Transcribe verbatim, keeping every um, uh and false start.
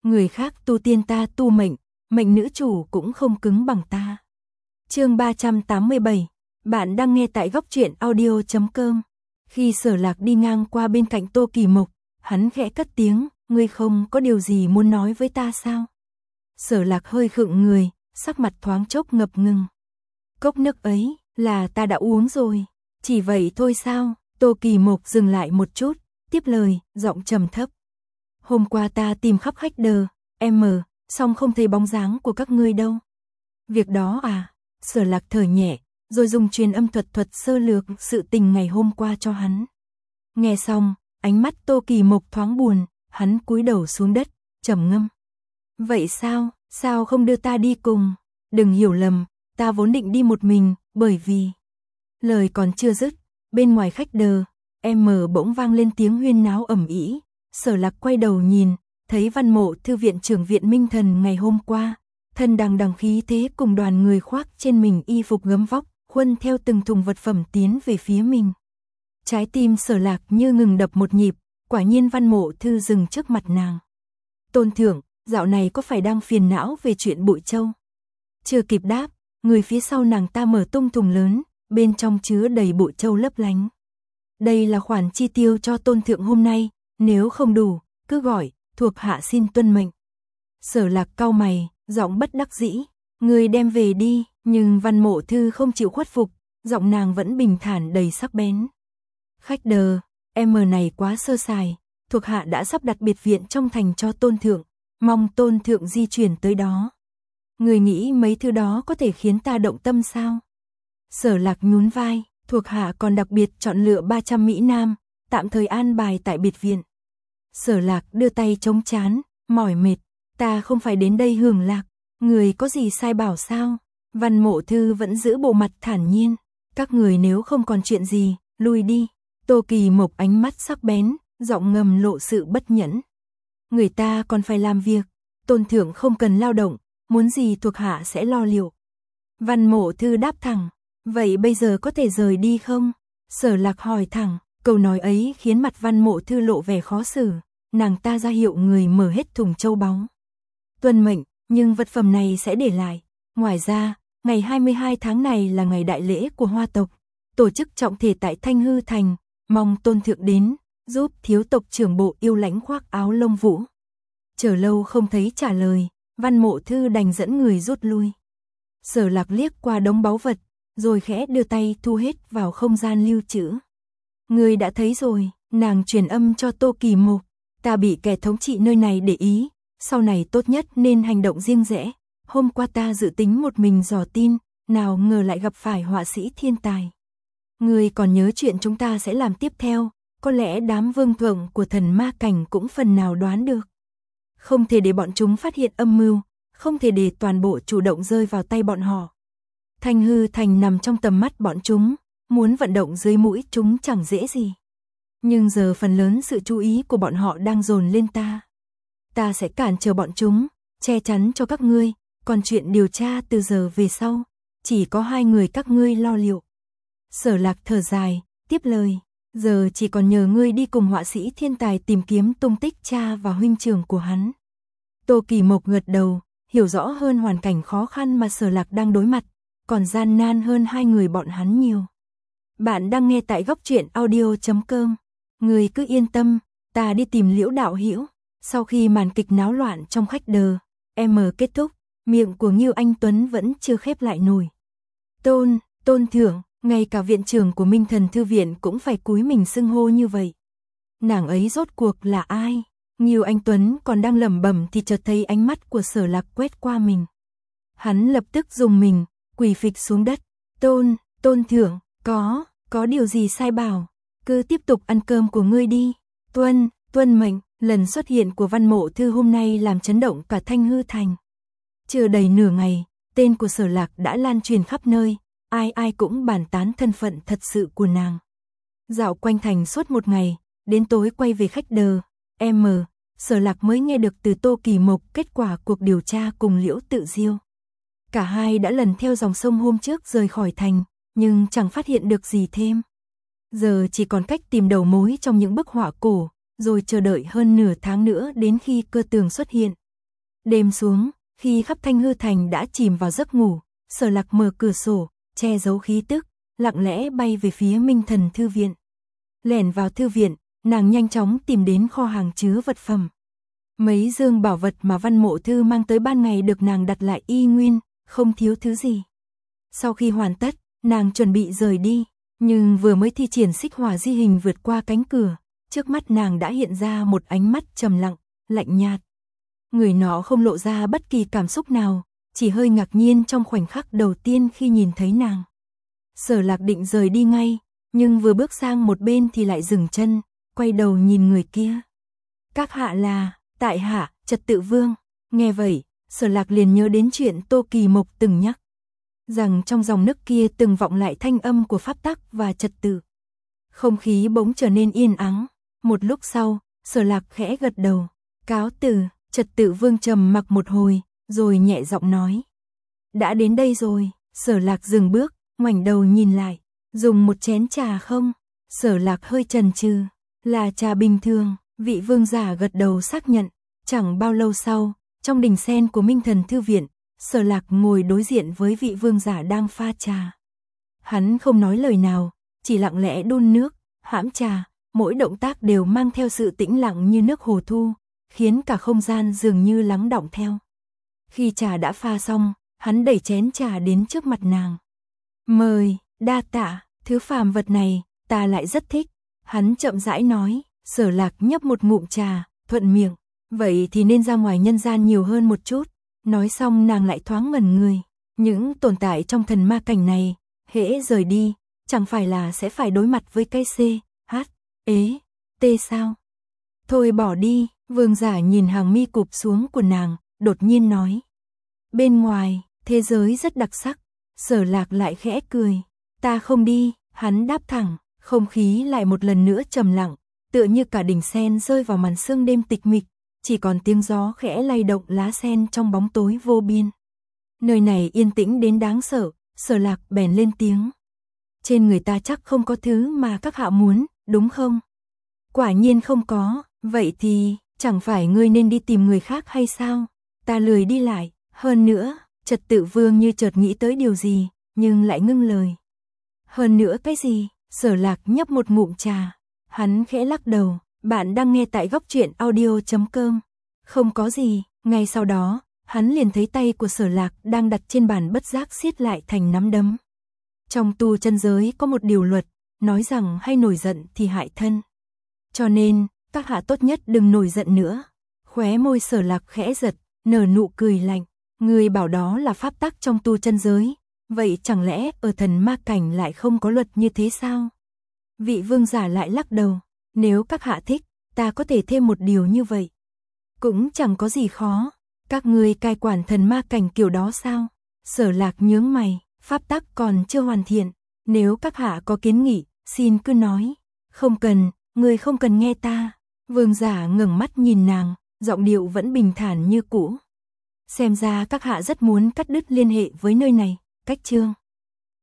Người khác tu tiên ta tu mệnh, mệnh nữ chủ cũng không cứng bằng ta. Chương ba trăm tám mươi bảy, bạn đang nghe tại góc truyện audio chấm com. Khi Sở Lạc đi ngang qua bên cạnh Tô Kỳ Mộc, hắn khẽ cất tiếng, ngươi không có điều gì muốn nói với ta sao? Sở Lạc hơi khựng người, sắc mặt thoáng chốc ngập ngừng. Cốc nước ấy, là ta đã uống rồi. Chỉ vậy thôi sao? Tô Kỳ Mộc dừng lại một chút, tiếp lời, giọng trầm thấp. Hôm qua ta tìm khắp khách đờ, em, song không thấy bóng dáng của các ngươi đâu. Việc đó à? Sở Lạc thở nhẹ, rồi dùng truyền âm thuật thuật sơ lược sự tình ngày hôm qua cho hắn. Nghe xong, ánh mắt Tô Kỳ Mộc thoáng buồn, hắn cúi đầu xuống đất, trầm ngâm. Vậy sao, sao không đưa ta đi cùng? Đừng hiểu lầm, ta vốn định đi một mình, bởi vì... Lời còn chưa dứt, bên ngoài khách đờ, em bỗng vang lên tiếng huyên náo ầm ĩ. Sở Lạc quay đầu nhìn, thấy Văn Mộ thư viện trưởng viện Minh Thần ngày hôm qua, thân đằng đằng khí thế cùng đoàn người khoác trên mình y phục gấm vóc, khuân theo từng thùng vật phẩm tiến về phía mình. Trái tim Sở Lạc như ngừng đập một nhịp, quả nhiên Văn Mộ thư dừng trước mặt nàng. Tôn thượng, dạo này có phải đang phiền não về chuyện Bụi Châu? Chưa kịp đáp, người phía sau nàng ta mở tung thùng lớn, bên trong chứa đầy bụi châu lấp lánh. Đây là khoản chi tiêu cho tôn thượng hôm nay, nếu không đủ, cứ gọi, thuộc hạ xin tuân mệnh. Sở Lạc cau mày, giọng bất đắc dĩ, người đem về đi, nhưng Văn Mộ thư không chịu khuất phục, giọng nàng vẫn bình thản đầy sắc bén. Khách đờ, em này quá sơ sài, thuộc hạ đã sắp đặt biệt viện trong thành cho tôn thượng, mong tôn thượng di chuyển tới đó. Người nghĩ mấy thứ đó có thể khiến ta động tâm sao? Sở Lạc nhún vai, thuộc hạ còn đặc biệt chọn lựa ba trăm mỹ nam, tạm thời an bài tại biệt viện. Sở Lạc đưa tay chống trán, mỏi mệt, ta không phải đến đây hưởng lạc, người có gì sai bảo sao? Văn Mộ thư vẫn giữ bộ mặt thản nhiên, các người nếu không còn chuyện gì, lui đi. Tô Kỳ Mộc ánh mắt sắc bén, giọng ngầm lộ sự bất nhẫn. Người ta còn phải làm việc, tôn thượng không cần lao động, muốn gì thuộc hạ sẽ lo liệu. Văn Mộ thư đáp thẳng, vậy bây giờ có thể rời đi không? Sở Lạc hỏi thẳng, câu nói ấy khiến mặt Văn Mộ thư lộ vẻ khó xử, nàng ta ra hiệu người mở hết thùng châu báu. Tuân mệnh, nhưng vật phẩm này sẽ để lại. Ngoài ra, ngày hai mươi hai tháng này là ngày đại lễ của Hoa tộc, tổ chức trọng thể tại Thanh Hư Thành, mong tôn thượng đến, giúp thiếu tộc trưởng bộ Yêu Lãnh khoác áo lông vũ. Chờ lâu không thấy trả lời, Văn Mộ thư đành dẫn người rút lui. Sở Lạc liếc qua đống báu vật, rồi khẽ đưa tay thu hết vào không gian lưu trữ. Người đã thấy rồi, nàng truyền âm cho Tô Kỳ Mộc, ta bị kẻ thống trị nơi này để ý, sau này tốt nhất nên hành động riêng rẽ. Hôm qua ta dự tính một mình dò tin, nào ngờ lại gặp phải họa sĩ thiên tài. Người còn nhớ chuyện chúng ta sẽ làm tiếp theo, có lẽ đám vương thượng của thần ma cảnh cũng phần nào đoán được. Không thể để bọn chúng phát hiện âm mưu, không thể để toàn bộ chủ động rơi vào tay bọn họ. Thanh Hư Thành nằm trong tầm mắt bọn chúng, muốn vận động dưới mũi chúng chẳng dễ gì. Nhưng giờ phần lớn sự chú ý của bọn họ đang dồn lên ta. Ta sẽ cản trở bọn chúng, che chắn cho các ngươi, còn chuyện điều tra từ giờ về sau, chỉ có hai người các ngươi lo liệu. Sở Lạc thở dài, tiếp lời, giờ chỉ còn nhờ ngươi đi cùng họa sĩ thiên tài tìm kiếm tung tích cha và huynh trưởng của hắn. Tô Kỳ Mộc gật đầu, hiểu rõ hơn hoàn cảnh khó khăn mà Sở Lạc đang đối mặt, còn gian nan hơn hai người bọn hắn nhiều. Bạn đang nghe tại góc truyện audio chấm com. Người cứ yên tâm, ta đi tìm Liễu đạo hữu. Sau khi màn kịch náo loạn trong khách đờ, em kết thúc, miệng của Ngưu Anh Tuấn vẫn chưa khép lại nổi. Tôn, tôn thượng, ngay cả viện trưởng của Minh Thần Thư viện cũng phải cúi mình xưng hô như vậy. Nàng ấy rốt cuộc là ai? Ngưu Anh Tuấn còn đang lẩm bẩm thì chợt thấy ánh mắt của Sở Lạc quét qua mình. Hắn lập tức dùng mình, quỳ phịch xuống đất. Tôn, tôn thượng, có, có điều gì sai bảo, cứ tiếp tục ăn cơm của ngươi đi. Tuân, tuân mệnh. Lần xuất hiện của Văn Mộ thư hôm nay làm chấn động cả Thanh Hư Thành. Chưa đầy nửa ngày, tên của Sở Lạc đã lan truyền khắp nơi, ai ai cũng bàn tán thân phận thật sự của nàng. Dạo quanh thành suốt một ngày, đến tối quay về khách đờ, em, Sở Lạc mới nghe được từ Tô Kỳ Mộc kết quả cuộc điều tra cùng Liễu Tự Diêu. Cả hai đã lần theo dòng sông hôm trước rời khỏi thành, nhưng chẳng phát hiện được gì thêm. Giờ chỉ còn cách tìm đầu mối trong những bức họa cổ, rồi chờ đợi hơn nửa tháng nữa đến khi cơ tường xuất hiện, Đêm xuống, khi khắp Thanh Hư Thành đã chìm vào giấc ngủ, Sở Lạc mở cửa sổ, che giấu khí tức, lặng lẽ bay về phía Minh Thần Thư Viện. Lẻn vào thư viện, nàng nhanh chóng tìm đến kho hàng chứa vật phẩm. Mấy dương bảo vật mà Văn Mộ Thư mang tới ban ngày được nàng đặt lại y nguyên, không thiếu thứ gì. Sau khi hoàn tất, nàng chuẩn bị rời đi, nhưng vừa mới thi triển xích hỏa di hình vượt qua cánh cửa, trước mắt nàng đã hiện ra một ánh mắt trầm lặng, lạnh nhạt. Người nó không lộ ra bất kỳ cảm xúc nào, chỉ hơi ngạc nhiên trong khoảnh khắc đầu tiên khi nhìn thấy nàng. Sở Lạc định rời đi ngay, nhưng vừa bước sang một bên thì lại dừng chân, quay đầu nhìn người kia. Các hạ là, tại hạ, Trật Tự Vương. Nghe vậy, Sở Lạc liền nhớ đến chuyện Tô Kỳ Mộc từng nhắc, rằng trong dòng nước kia từng vọng lại thanh âm của pháp tắc và trật tự. Không khí bỗng trở nên yên ắng, một lúc sau, Sở Lạc khẽ gật đầu, cáo từ. Trật Tự Vương trầm mặc một hồi, rồi nhẹ giọng nói. Đã đến đây rồi. Sở Lạc dừng bước, ngoảnh đầu nhìn lại, dùng một chén trà không? Sở Lạc hơi chần chừ, là trà bình thường. Vị vương giả gật đầu xác nhận. Chẳng bao lâu sau, trong đình sen của Minh Thần Thư Viện, Sở Lạc ngồi đối diện với vị vương giả đang pha trà. Hắn không nói lời nào, chỉ lặng lẽ đun nước, hãm trà, mỗi động tác đều mang theo sự tĩnh lặng như nước hồ thu, khiến cả không gian dường như lắng đọng theo. Khi trà đã pha xong, hắn đẩy chén trà đến trước mặt nàng. Mời, đa tạ, thứ phàm vật này, ta lại rất thích. Hắn chậm rãi nói. Sở Lạc nhấp một ngụm trà, thuận miệng. Vậy thì nên ra ngoài nhân gian nhiều hơn một chút. Nói xong nàng lại thoáng ngẩn người. Những tồn tại trong thần ma cảnh này, hễ rời đi, chẳng phải là sẽ phải đối mặt với cái C, H, ế, T sao? Thôi bỏ đi. Vương giả nhìn hàng mi cụp xuống của nàng, đột nhiên nói. Bên ngoài, thế giới rất đặc sắc. Sở Lạc lại khẽ cười. Ta không đi. Hắn đáp thẳng, không khí lại một lần nữa trầm lặng, tựa như cả đỉnh sen rơi vào màn sương đêm tịch mịch, chỉ còn tiếng gió khẽ lay động lá sen trong bóng tối vô biên. Nơi này yên tĩnh đến đáng sợ. Sở Lạc bèn lên tiếng. Trên người ta chắc không có thứ mà các hạ muốn, đúng không? Quả nhiên không có. Vậy thì, chẳng phải ngươi nên đi tìm người khác hay sao? Ta lười đi lại. Hơn nữa, Trật Tự Vương như chợt nghĩ tới điều gì, nhưng lại ngưng lời. Hơn nữa cái gì? Sở Lạc nhấp một ngụm trà. Hắn khẽ lắc đầu. Bạn đang nghe tại góc truyện audio chấm com. Không có gì. Ngay sau đó, hắn liền thấy tay của Sở Lạc đang đặt trên bàn bất giác siết lại thành nắm đấm. Trong tu chân giới có một điều luật, nói rằng hay nổi giận thì hại thân. Cho nên, các hạ tốt nhất đừng nổi giận nữa. Khóe môi Sở Lạc khẽ giật, nở nụ cười lạnh. Người bảo đó là pháp tắc trong tu chân giới. Vậy chẳng lẽ ở thần ma cảnh lại không có luật như thế sao? Vị vương giả lại lắc đầu. Nếu các hạ thích, ta có thể thêm một điều như vậy. Cũng chẳng có gì khó. Các ngươi cai quản thần ma cảnh kiểu đó sao? Sở Lạc nhướng mày. Pháp tắc còn chưa hoàn thiện. Nếu các hạ có kiến nghị, xin cứ nói. Không cần, ngươi không cần nghe ta. Vương giả ngẩng mắt nhìn nàng, giọng điệu vẫn bình thản như cũ. Xem ra các hạ rất muốn cắt đứt liên hệ với nơi này. Cách chương